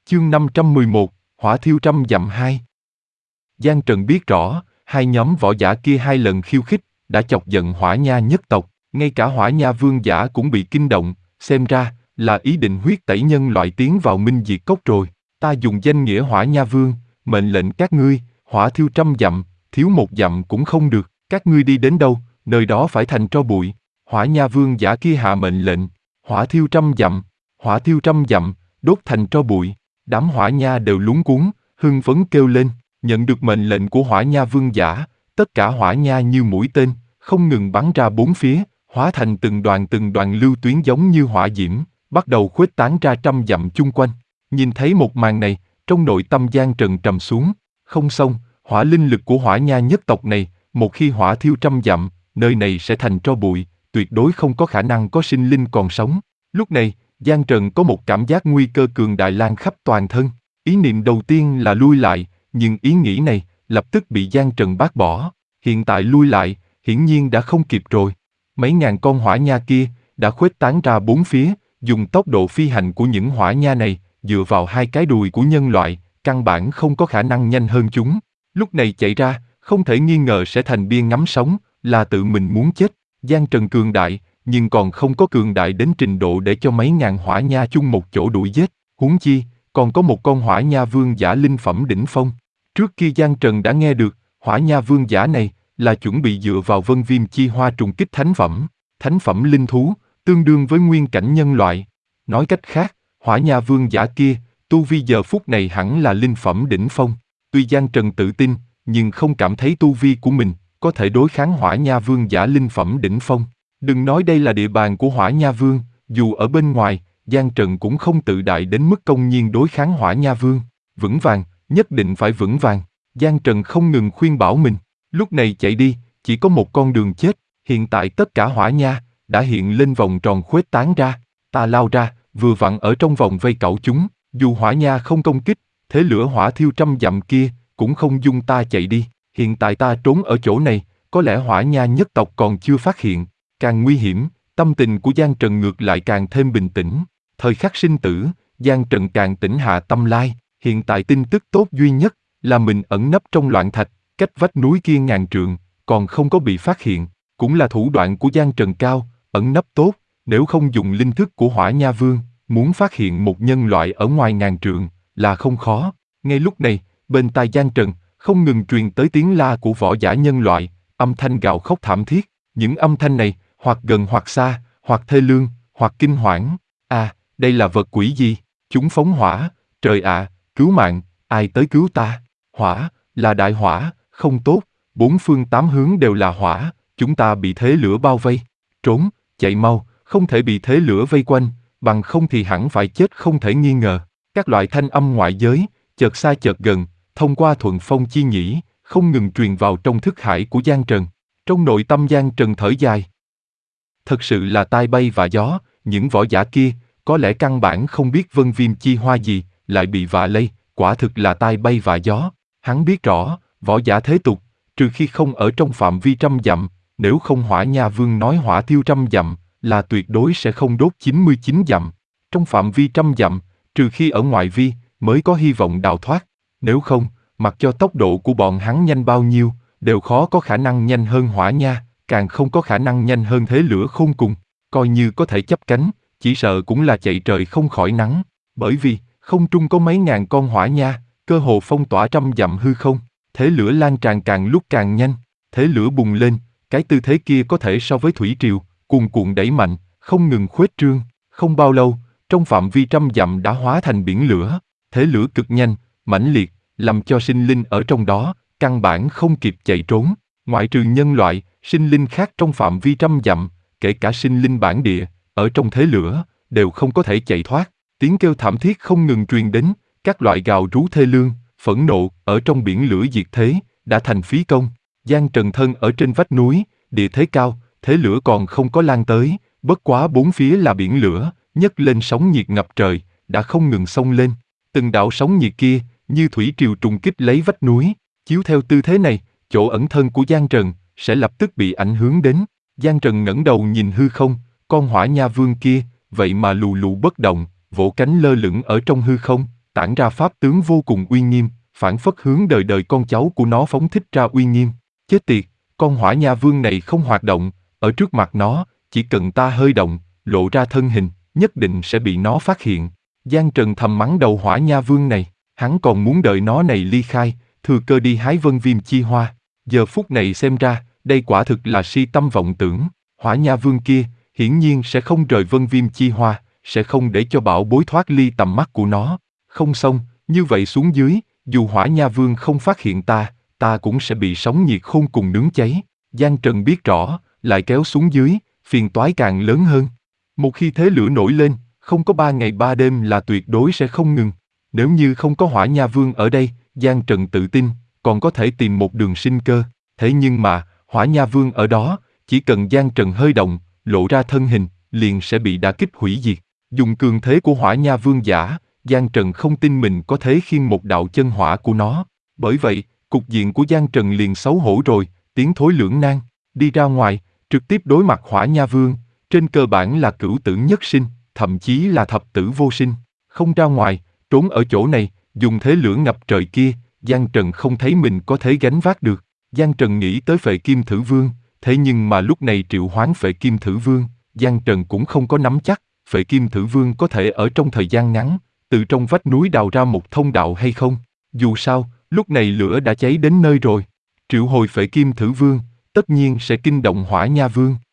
Chương 511, Hỏa thiêu trăm dặm 2. Giang Trần biết rõ, hai nhóm võ giả kia hai lần khiêu khích, đã chọc giận Hỏa Nha nhất tộc, ngay cả Hỏa Nha vương giả cũng bị kinh động, xem ra, là ý định huyết tẩy nhân loại tiến vào Minh Diệt Cốc rồi. Ta dùng danh nghĩa Hỏa Nha vương, mệnh lệnh các ngươi, hỏa thiêu trăm dặm, thiếu một dặm cũng không được, các ngươi đi đến đâu, nơi đó phải thành tro bụi. Hỏa Nha vương giả kia hạ mệnh lệnh, hỏa thiêu trăm dặm, hỏa thiêu trăm dặm, đốt thành tro bụi. Đám Hỏa Nha đều lúng cuống, hưng phấn kêu lên, nhận được mệnh lệnh của Hỏa Nha vương giả, tất cả Hỏa Nha như mũi tên, không ngừng bắn ra bốn phía, hóa thành từng đoàn lưu tuyến giống như hỏa diễm, bắt đầu khuếch tán ra trăm dặm chung quanh. Nhìn thấy một màn này, trong nội tâm Giang Trần trầm xuống, không xong, hỏa linh lực của Hỏa Nha nhất tộc này, một khi hỏa thiêu trăm dặm, nơi này sẽ thành tro bụi, tuyệt đối không có khả năng có sinh linh còn sống. Lúc này, Giang Trần có một cảm giác nguy cơ cường đại lan khắp toàn thân. Ý niệm đầu tiên là lui lại, nhưng ý nghĩ này lập tức bị Giang Trần bác bỏ. Hiện tại lui lại, hiển nhiên đã không kịp rồi. Mấy ngàn con Hỏa Nha kia đã khuếch tán ra bốn phía, dùng tốc độ phi hành của những Hỏa Nha này, dựa vào hai cái đùi của nhân loại, căn bản không có khả năng nhanh hơn chúng. Lúc này chạy ra, không thể nghi ngờ sẽ thành bia ngắm sống, là tự mình muốn chết. Giang Trần cường đại, nhưng còn không có cường đại đến trình độ để cho mấy ngàn Hỏa Nha chung một chỗ đuổi giết, huống chi, còn có một con Hỏa Nha vương giả linh phẩm đỉnh phong. Trước kia Giang Trần đã nghe được, Hỏa Nha vương giả này là chuẩn bị dựa vào Vân Viêm chi hoa trùng kích thánh phẩm linh thú, tương đương với nguyên cảnh nhân loại. Nói cách khác, Hỏa Nha vương giả kia, tu vi giờ phút này hẳn là linh phẩm đỉnh phong. Tuy Giang Trần tự tin, nhưng không cảm thấy tu vi của mình có thể đối kháng Hỏa Nha vương giả linh phẩm đỉnh phong. Đừng nói đây là địa bàn của Hỏa Nha vương, dù ở bên ngoài, Giang Trần cũng không tự đại đến mức công nhiên đối kháng Hỏa Nha vương. Vững vàng, nhất định phải vững vàng. Giang Trần không ngừng khuyên bảo mình, lúc này chạy đi, chỉ có một con đường chết. Hiện tại tất cả Hỏa Nha đã hiện lên vòng tròn khuếch tán ra. Ta lao ra, vừa vặn ở trong vòng vây cẩu chúng. Dù Hỏa Nha không công kích, thế lửa hỏa thiêu trăm dặm kia cũng không dung ta chạy đi. Hiện tại ta trốn ở chỗ này, có lẽ Hỏa Nha nhất tộc còn chưa phát hiện. Càng nguy hiểm, tâm tình của Giang Trần ngược lại càng thêm bình tĩnh. Thời khắc sinh tử, Giang Trần càng tĩnh hạ tâm lai. Hiện tại tin tức tốt duy nhất là mình ẩn nấp trong loạn thạch, cách vách núi kia ngàn trượng, còn không có bị phát hiện. Cũng là thủ đoạn của Giang Trần cao, ẩn nấp tốt. Nếu không dùng linh thức của Hỏa Nha vương, muốn phát hiện một nhân loại ở ngoài ngàn trượng là không khó. Ngay lúc này, bên tai Giang Trần không ngừng truyền tới tiếng la của võ giả nhân loại, âm thanh gào khóc thảm thiết. Những âm thanh này hoặc gần hoặc xa, hoặc thê lương, hoặc kinh hoảng. À, đây là vật quỷ gì? Chúng phóng hỏa, trời ạ, cứu mạng, ai tới cứu ta? Hỏa, là đại hỏa, không tốt, bốn phương tám hướng đều là hỏa, chúng ta bị thế lửa bao vây. Trốn, chạy mau, không thể bị thế lửa vây quanh, bằng không thì hẳn phải chết không thể nghi ngờ. Các loại thanh âm ngoại giới, chợt xa chợt gần, thông qua thuận phong chi nhĩ, không ngừng truyền vào trong thức hải của Giang Trần. Trong nội tâm Giang Trần thở dài. Thật sự là tai bay và gió, những võ giả kia, có lẽ căn bản không biết Vân Viêm chi hoa gì, lại bị vạ lây, quả thực là tai bay và gió. Hắn biết rõ, võ giả thế tục, trừ khi không ở trong phạm vi trăm dặm, nếu không Hỏa Nha vương nói hỏa thiêu trăm dặm, là tuyệt đối sẽ không đốt 99 dặm. Trong phạm vi trăm dặm, trừ khi ở ngoại vi, mới có hy vọng đào thoát. Nếu không, mặc cho tốc độ của bọn hắn nhanh bao nhiêu, đều khó có khả năng nhanh hơn Hỏa Nha, càng không có khả năng nhanh hơn thế lửa khôn cùng. Coi như có thể chắp cánh, chỉ sợ cũng là chạy trời không khỏi nắng. Bởi vì, không trung có mấy ngàn con Hỏa Nha, cơ hồ phong tỏa trăm dặm hư không. Thế lửa lan tràn càng lúc càng nhanh, thế lửa bùng lên, cái tư thế kia có thể so với thủy triều, cuồn cuộn đẩy mạnh, không ngừng khuếch trương. Không bao lâu, trong phạm vi trăm dặm đã hóa thành biển lửa. Thế lửa cực nhanh, mãnh liệt, làm cho sinh linh ở trong đó căn bản không kịp chạy trốn. Ngoại trừ nhân loại, sinh linh khác trong phạm vi trăm dặm, kể cả sinh linh bản địa, ở trong thế lửa, đều không có thể chạy thoát. Tiếng kêu thảm thiết không ngừng truyền đến, các loại gào rú thê lương, phẫn nộ, ở trong biển lửa diệt thế, đã thành phí công. Giang Trần thân ở trên vách núi, địa thế cao, thế lửa còn không có lan tới, bất quá bốn phía là biển lửa, nhấc lên sóng nhiệt ngập trời, đã không ngừng xông lên. Từng đạo sóng nhiệt kia, như thủy triều trùng kích lấy vách núi, chiếu theo tư thế này, chỗ ẩn thân của Giang Trần sẽ lập tức bị ảnh hưởng đến. Giang Trần ngẩng đầu nhìn hư không, con Hỏa Nha vương kia, vậy mà lù lù bất động, vỗ cánh lơ lửng ở trong hư không, tản ra pháp tướng vô cùng uy nghiêm, phản phất hướng đời đời con cháu của nó phóng thích ra uy nghiêm. Chết tiệt, con Hỏa Nha Vương này không hoạt động, ở trước mặt nó, chỉ cần ta hơi động, lộ ra thân hình, nhất định sẽ bị nó phát hiện. Giang Trần thầm mắng đầu Hỏa Nha Vương này, hắn còn muốn đợi nó này ly khai, thừa cơ đi hái vân viêm chi hoa. Giờ phút này xem ra, đây quả thực là si tâm vọng tưởng. Hỏa Nha Vương kia, hiển nhiên sẽ không rời vân viêm chi hoa, sẽ không để cho bảo bối thoát ly tầm mắt của nó. Không xong, như vậy xuống dưới, dù Hỏa Nha Vương không phát hiện ta cũng sẽ bị sóng nhiệt khôn cùng nướng cháy. Giang Trần biết rõ, lại kéo xuống dưới, phiền toái càng lớn hơn. Một khi thế lửa nổi lên, không có 3 ngày 3 đêm là tuyệt đối sẽ không ngừng. Nếu như không có Hỏa Nha Vương ở đây, Giang Trần tự tin, còn có thể tìm một đường sinh cơ. Thế nhưng mà, Hỏa Nha Vương ở đó, chỉ cần Giang Trần hơi động, lộ ra thân hình, liền sẽ bị đả kích hủy diệt. Dùng cường thế của Hỏa Nha Vương giả, Giang Trần không tin mình có thể khiêng một đạo chân hỏa của nó. Bởi vậy, cục diện của Giang Trần liền xấu hổ rồi, tiến thối lưỡng nan. Đi ra ngoài, trực tiếp đối mặt Hỏa Nha Vương, trên cơ bản là cửu tử nhất sinh, thậm chí là thập tử vô sinh. Không ra ngoài, trốn ở chỗ này, dùng thế lửa ngập trời kia, Giang Trần không thấy mình có thể gánh vác được. Giang Trần nghĩ tới Phệ Kim Thử Vương, thế nhưng mà lúc này triệu hoán Phệ Kim Thử Vương, Giang Trần cũng không có nắm chắc, Phệ Kim Thử Vương có thể ở trong thời gian ngắn, từ trong vách núi đào ra một thông đạo hay không. Dù sao, lúc này lửa đã cháy đến nơi rồi. Triệu hồi Phệ Kim Thử Vương, tất nhiên sẽ kinh động Hỏa Nha Vương.